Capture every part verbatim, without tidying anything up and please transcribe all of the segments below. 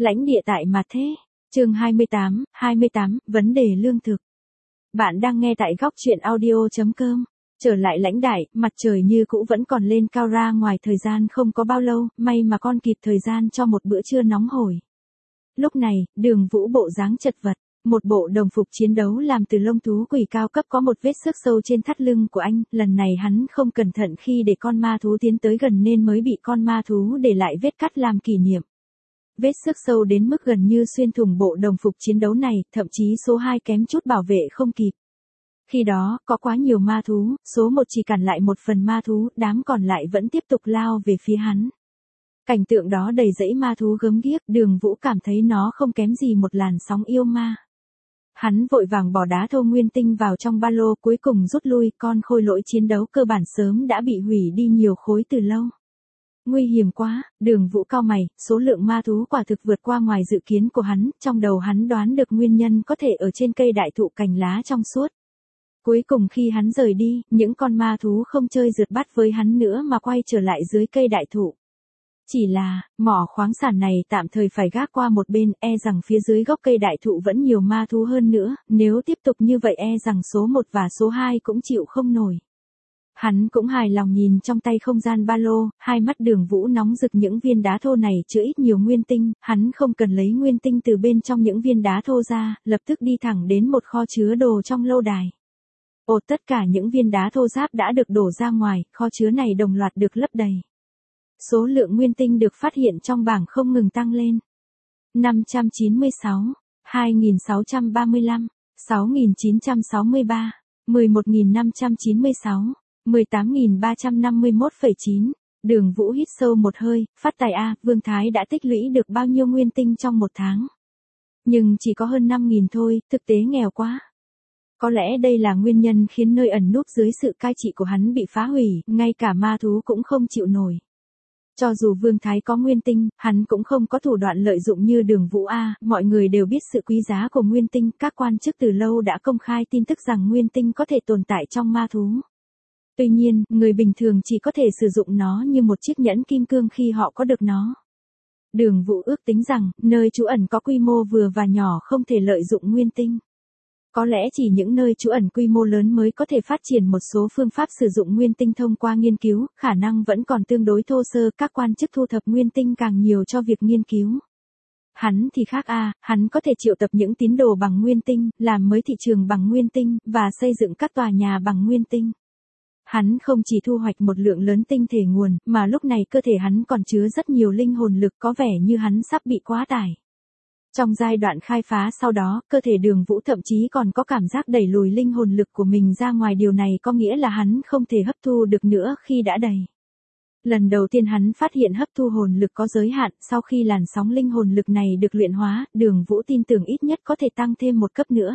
Lãnh địa tại Mà Thế. Chương hai mươi tám, hai mươi tám, vấn đề lương thực. Bạn đang nghe tại góc truyện audio chấm com. Trở lại lãnh đại, mặt trời như cũ vẫn còn lên cao ra ngoài thời gian không có bao lâu, may mà con kịp thời gian cho một bữa trưa nóng hổi. Lúc này, Đường Vũ bộ dáng chật vật, một bộ đồng phục chiến đấu làm từ lông thú quỷ cao cấp có một vết xước sâu trên thắt lưng của anh, lần này hắn không cẩn thận khi để con ma thú tiến tới gần nên mới bị con ma thú để lại vết cắt làm kỷ niệm. Vết xước sâu đến mức gần như xuyên thủng bộ đồng phục chiến đấu này, thậm chí số hai kém chút bảo vệ không kịp. Khi đó, có quá nhiều ma thú, số một chỉ cản lại một phần ma thú, đám còn lại vẫn tiếp tục lao về phía hắn. Cảnh tượng đó đầy dẫy ma thú gớm ghiếc, Đường Vũ cảm thấy nó không kém gì một làn sóng yêu ma. Hắn vội vàng bỏ đá thô nguyên tinh vào trong ba lô, cuối cùng rút lui, con khôi lỗi chiến đấu cơ bản sớm đã bị hủy đi nhiều khối từ lâu. Nguy hiểm quá, Đường Vũ cau mày, số lượng ma thú quả thực vượt qua ngoài dự kiến của hắn, trong đầu hắn đoán được nguyên nhân có thể ở trên cây đại thụ cành lá trong suốt. Cuối cùng khi hắn rời đi, những con ma thú không chơi rượt bắt với hắn nữa mà quay trở lại dưới cây đại thụ. Chỉ là, mỏ khoáng sản này tạm thời phải gác qua một bên, e rằng phía dưới gốc cây đại thụ vẫn nhiều ma thú hơn nữa, nếu tiếp tục như vậy e rằng số một và số hai cũng chịu không nổi. Hắn cũng hài lòng nhìn trong tay không gian ba lô, hai mắt Đường Vũ nóng rực những viên đá thô này chứa ít nhiều nguyên tinh, hắn không cần lấy nguyên tinh từ bên trong những viên đá thô ra, lập tức đi thẳng đến một kho chứa đồ trong lâu đài. Ồ, tất cả những viên đá thô ráp đã được đổ ra ngoài, kho chứa này đồng loạt được lấp đầy. Số lượng nguyên tinh được phát hiện trong bảng không ngừng tăng lên. năm trăm chín mươi sáu, hai nghìn sáu trăm ba mươi lăm, sáu nghìn chín trăm sáu mươi ba, mười một nghìn năm trăm chín mươi sáu, mười tám nghìn ba trăm năm mươi mốt phẩy chín. Đường Vũ hít sâu một hơi, phát tài a, Vương Thái đã tích lũy được bao nhiêu nguyên tinh trong một tháng. Nhưng chỉ có hơn năm nghìn thôi, thực tế nghèo quá. Có lẽ đây là nguyên nhân khiến nơi ẩn núp dưới sự cai trị của hắn bị phá hủy, ngay cả ma thú cũng không chịu nổi. Cho dù Vương Thái có nguyên tinh, hắn cũng không có thủ đoạn lợi dụng như Đường Vũ a, mọi người đều biết sự quý giá của nguyên tinh, các quan chức từ lâu đã công khai tin tức rằng nguyên tinh có thể tồn tại trong ma thú. Tuy nhiên, người bình thường chỉ có thể sử dụng nó như một chiếc nhẫn kim cương khi họ có được nó. Đường Vũ ước tính rằng, nơi trú ẩn có quy mô vừa và nhỏ không thể lợi dụng nguyên tinh. Có lẽ chỉ những nơi trú ẩn quy mô lớn mới có thể phát triển một số phương pháp sử dụng nguyên tinh thông qua nghiên cứu, khả năng vẫn còn tương đối thô sơ, các quan chức thu thập nguyên tinh càng nhiều cho việc nghiên cứu. Hắn thì khác a, hắn có thể triệu tập những tín đồ bằng nguyên tinh, làm mới thị trường bằng nguyên tinh, và xây dựng các tòa nhà bằng nguyên tinh. Hắn không chỉ thu hoạch một lượng lớn tinh thể nguồn, mà lúc này cơ thể hắn còn chứa rất nhiều linh hồn lực, có vẻ như hắn sắp bị quá tải. Trong giai đoạn khai phá sau đó, cơ thể Đường Vũ thậm chí còn có cảm giác đẩy lùi linh hồn lực của mình ra ngoài, điều này có nghĩa là hắn không thể hấp thu được nữa khi đã đầy. Lần đầu tiên hắn phát hiện hấp thu hồn lực có giới hạn, sau khi làn sóng linh hồn lực này được luyện hóa, Đường Vũ tin tưởng ít nhất có thể tăng thêm một cấp nữa.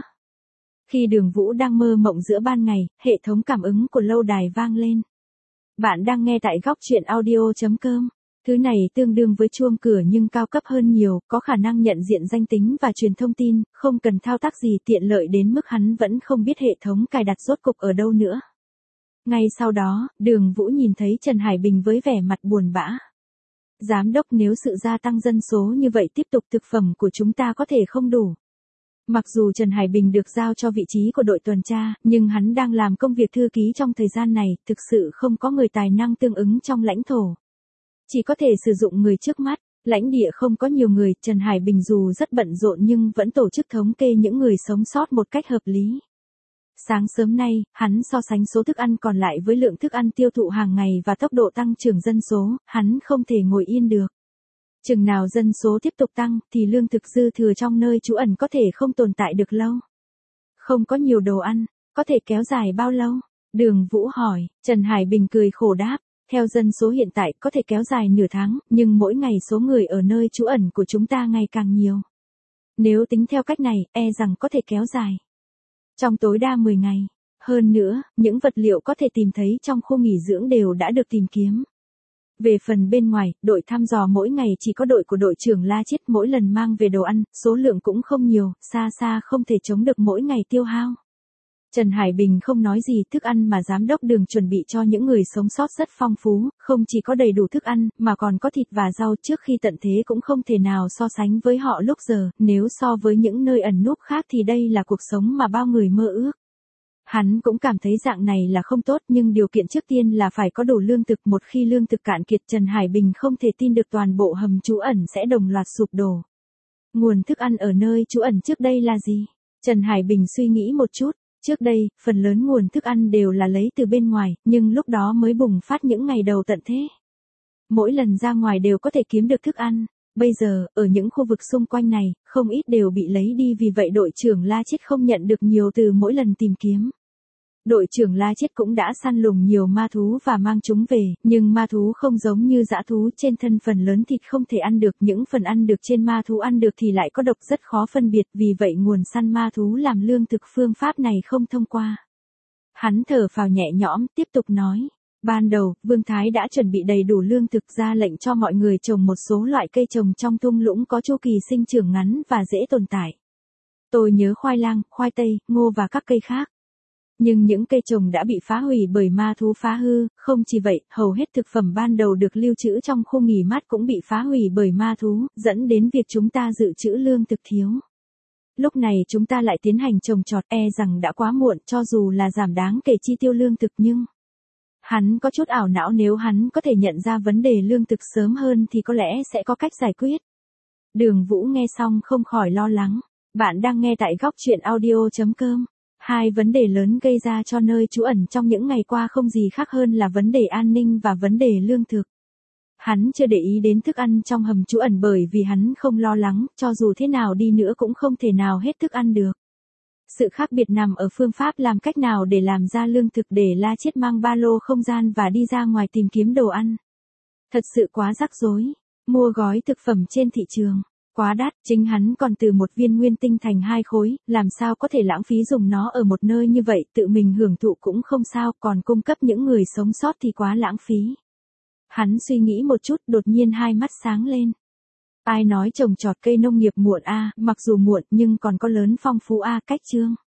Khi Đường Vũ đang mơ mộng giữa ban ngày, hệ thống cảm ứng của lâu đài vang lên. Bạn đang nghe tại góc truyện audio chấm com. Thứ này tương đương với chuông cửa nhưng cao cấp hơn nhiều, có khả năng nhận diện danh tính và truyền thông tin, không cần thao tác gì, tiện lợi đến mức hắn vẫn không biết hệ thống cài đặt rốt cục ở đâu nữa. Ngay sau đó, Đường Vũ nhìn thấy Trần Hải Bình với vẻ mặt buồn bã. Giám đốc, nếu sự gia tăng dân số như vậy tiếp tục, thực phẩm của chúng ta có thể không đủ. Mặc dù Trần Hải Bình được giao cho vị trí của đội tuần tra, nhưng hắn đang làm công việc thư ký trong thời gian này, thực sự không có người tài năng tương ứng trong lãnh thổ. Chỉ có thể sử dụng người trước mắt, lãnh địa không có nhiều người, Trần Hải Bình dù rất bận rộn nhưng vẫn tổ chức thống kê những người sống sót một cách hợp lý. Sáng sớm nay, hắn so sánh số thức ăn còn lại với lượng thức ăn tiêu thụ hàng ngày và tốc độ tăng trưởng dân số, hắn không thể ngồi yên được. Chừng nào dân số tiếp tục tăng, thì lương thực dư thừa trong nơi trú ẩn có thể không tồn tại được lâu. Không có nhiều đồ ăn, có thể kéo dài bao lâu? Đường Vũ hỏi, Trần Hải Bình cười khổ đáp. Theo dân số hiện tại có thể kéo dài nửa tháng, nhưng mỗi ngày số người ở nơi trú ẩn của chúng ta ngày càng nhiều. Nếu tính theo cách này, e rằng có thể kéo dài trong tối đa mười ngày. Hơn nữa, những vật liệu có thể tìm thấy trong khu nghỉ dưỡng đều đã được tìm kiếm. Về phần bên ngoài, đội thăm dò mỗi ngày chỉ có đội của đội trưởng La Chiết mỗi lần mang về đồ ăn, số lượng cũng không nhiều, xa xa không thể chống được mỗi ngày tiêu hao. Trần Hải Bình không nói gì, thức ăn mà giám đốc Đường chuẩn bị cho những người sống sót rất phong phú, không chỉ có đầy đủ thức ăn, mà còn có thịt và rau trước khi tận thế cũng không thể nào so sánh với họ lúc giờ, nếu so với những nơi ẩn núp khác thì đây là cuộc sống mà bao người mơ ước. Hắn cũng cảm thấy dạng này là không tốt, nhưng điều kiện trước tiên là phải có đủ lương thực, một khi lương thực cạn kiệt Trần Hải Bình không thể tin được toàn bộ hầm trú ẩn sẽ đồng loạt sụp đổ. Nguồn thức ăn ở nơi trú ẩn trước đây là gì? Trần Hải Bình suy nghĩ một chút. Trước đây, phần lớn nguồn thức ăn đều là lấy từ bên ngoài, nhưng lúc đó mới bùng phát những ngày đầu tận thế. Mỗi lần ra ngoài đều có thể kiếm được thức ăn. Bây giờ, ở những khu vực xung quanh này, không ít đều bị lấy đi, vì vậy đội trưởng La Chiết không nhận được nhiều từ mỗi lần tìm kiếm. Đội trưởng La Chiết cũng đã săn lùng nhiều ma thú và mang chúng về, nhưng ma thú không giống như dã thú, trên thân phần lớn thịt không thể ăn được, những phần ăn được trên ma thú ăn được thì lại có độc, rất khó phân biệt, vì vậy nguồn săn ma thú làm lương thực phương pháp này không thông qua. Hắn thở phào nhẹ nhõm, tiếp tục nói. Ban đầu, Vương Thái đã chuẩn bị đầy đủ lương thực, ra lệnh cho mọi người trồng một số loại cây trồng trong thung lũng có chu kỳ sinh trưởng ngắn và dễ tồn tại. Tôi nhớ khoai lang, khoai tây, ngô và các cây khác. Nhưng những cây trồng đã bị phá hủy bởi ma thú phá hư, không chỉ vậy, hầu hết thực phẩm ban đầu được lưu trữ trong khu nghỉ mát cũng bị phá hủy bởi ma thú, dẫn đến việc chúng ta dự trữ lương thực thiếu. Lúc này chúng ta lại tiến hành trồng trọt, e rằng đã quá muộn, cho dù là giảm đáng kể chi tiêu lương thực nhưng... Hắn có chút ảo não, nếu hắn có thể nhận ra vấn đề lương thực sớm hơn thì có lẽ sẽ có cách giải quyết. Đường Vũ nghe xong không khỏi lo lắng. Bạn đang nghe tại góc truyện audio chấm com. Hai vấn đề lớn gây ra cho nơi trú ẩn trong những ngày qua không gì khác hơn là vấn đề an ninh và vấn đề lương thực. Hắn chưa để ý đến thức ăn trong hầm trú ẩn bởi vì hắn không lo lắng, cho dù thế nào đi nữa cũng không thể nào hết thức ăn được. Sự khác biệt nằm ở phương pháp làm cách nào để làm ra lương thực, để La Chiết mang ba lô không gian và đi ra ngoài tìm kiếm đồ ăn. Thật sự quá rắc rối. Mua gói thực phẩm trên thị trường quá đắt, chính hắn còn từ một viên nguyên tinh thành hai khối, làm sao có thể lãng phí dùng nó ở một nơi như vậy, tự mình hưởng thụ cũng không sao, còn cung cấp những người sống sót thì quá lãng phí. Hắn suy nghĩ một chút, đột nhiên hai mắt sáng lên. Ai nói trồng trọt cây nông nghiệp muộn a, à, mặc dù muộn nhưng còn có lớn phong phú a, à, cách chương.